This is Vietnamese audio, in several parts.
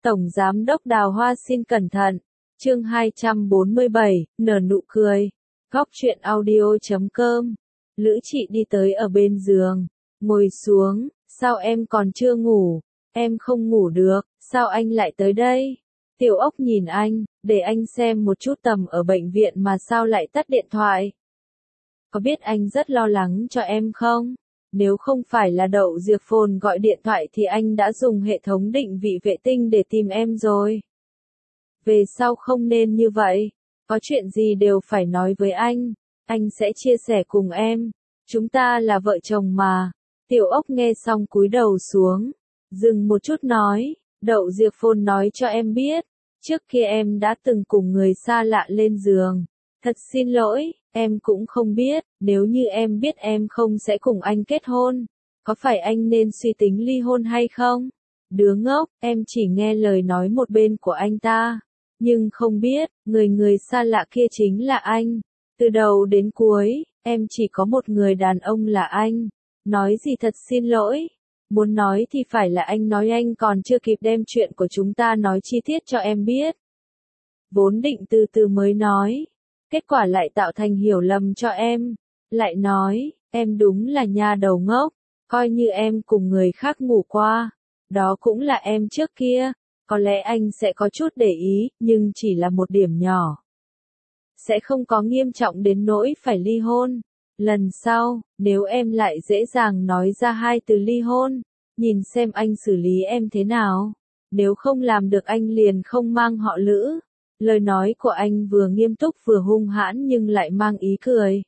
Tổng Giám đốc Đào Hoa xin cẩn thận. Chương 247, nở nụ cười. Góc truyện audio.com. Lữ Trị đi tới ở bên giường, ngồi xuống. Sao em còn chưa ngủ? Em không ngủ được, sao anh lại tới đây? Tiểu Ốc nhìn anh, để anh xem một chút tầm ở bệnh viện mà sao lại tắt điện thoại. Có biết anh rất lo lắng cho em không? Nếu không phải là Đậu Diệp Phồn gọi điện thoại thì anh đã dùng hệ thống định vị vệ tinh để tìm em rồi. Về sau không nên như vậy, có chuyện gì đều phải nói với anh sẽ chia sẻ cùng em. Chúng ta là vợ chồng mà. Tiểu Ốc nghe xong cúi đầu xuống, dừng một chút nói, Đậu Diệp Phồn nói cho em biết, trước kia em đã từng cùng người xa lạ lên giường. Thật xin lỗi, em cũng không biết, nếu như em biết em không sẽ cùng anh kết hôn, có phải anh nên suy tính ly hôn hay không? Đứa ngốc, em chỉ nghe lời nói một bên của anh ta, nhưng không biết, người xa lạ kia chính là anh. Từ đầu đến cuối, em chỉ có một người đàn ông là anh. Nói gì thật xin lỗi, muốn nói thì phải là anh nói, anh còn chưa kịp đem chuyện của chúng ta nói chi tiết cho em biết. Vốn định từ từ mới nói, kết quả lại tạo thành hiểu lầm cho em. Lại nói, em đúng là nha đầu ngốc, coi như em cùng người khác ngủ qua. Đó cũng là em trước kia, có lẽ anh sẽ có chút để ý, nhưng chỉ là một điểm nhỏ. Sẽ không có nghiêm trọng đến nỗi phải ly hôn. Lần sau, nếu em lại dễ dàng nói ra hai từ ly hôn, nhìn xem anh xử lý em thế nào. Nếu không làm được anh liền không mang họ Lữ. Lời nói của anh vừa nghiêm túc vừa hung hãn nhưng lại mang ý cười.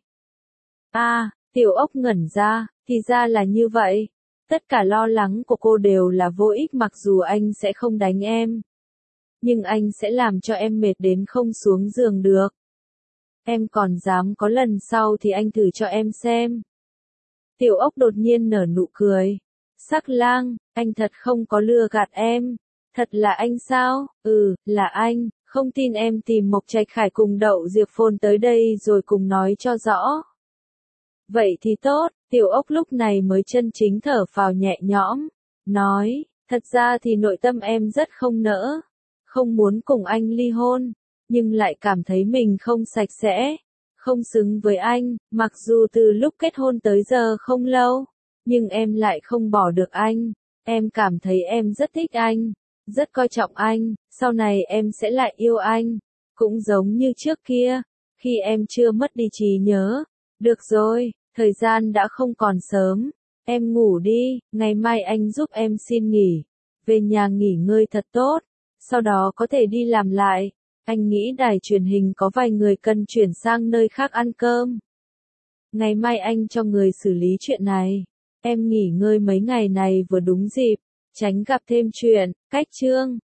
Tiểu Ốc ngẩn ra, thì ra là như vậy. Tất cả lo lắng của cô đều là vô ích, mặc dù anh sẽ không đánh em. Nhưng anh sẽ làm cho em mệt đến không xuống giường được. Em còn dám có lần sau thì anh thử cho em xem. Tiểu Ốc đột nhiên nở nụ cười. Sắc Lang, anh thật không có lừa gạt em. Thật là anh sao? Là anh. Không tin em tìm Mộc Trạch Khải cùng Đậu Diệp Phồn tới đây rồi cùng nói cho rõ. Vậy thì tốt, Tiểu Ốc lúc này mới chân chính thở phào nhẹ nhõm. Nói, thật ra thì nội tâm em rất không nỡ. Không muốn cùng anh ly hôn, nhưng lại cảm thấy mình không sạch sẽ, không xứng với anh. Mặc dù từ lúc kết hôn tới giờ không lâu, nhưng em lại không bỏ được anh. Em cảm thấy em rất thích anh, rất coi trọng anh, sau này em sẽ lại yêu anh, cũng giống như trước kia, khi em chưa mất đi trí nhớ. Được rồi, thời gian đã không còn sớm, em ngủ đi, ngày mai anh giúp em xin nghỉ, về nhà nghỉ ngơi thật tốt, sau đó có thể đi làm lại. Anh nghĩ đài truyền hình có vài người cần chuyển sang nơi khác ăn cơm. Ngày mai anh cho người xử lý chuyện này. Em nghỉ ngơi mấy ngày này vừa đúng dịp, tránh gặp thêm chuyện. Cách chương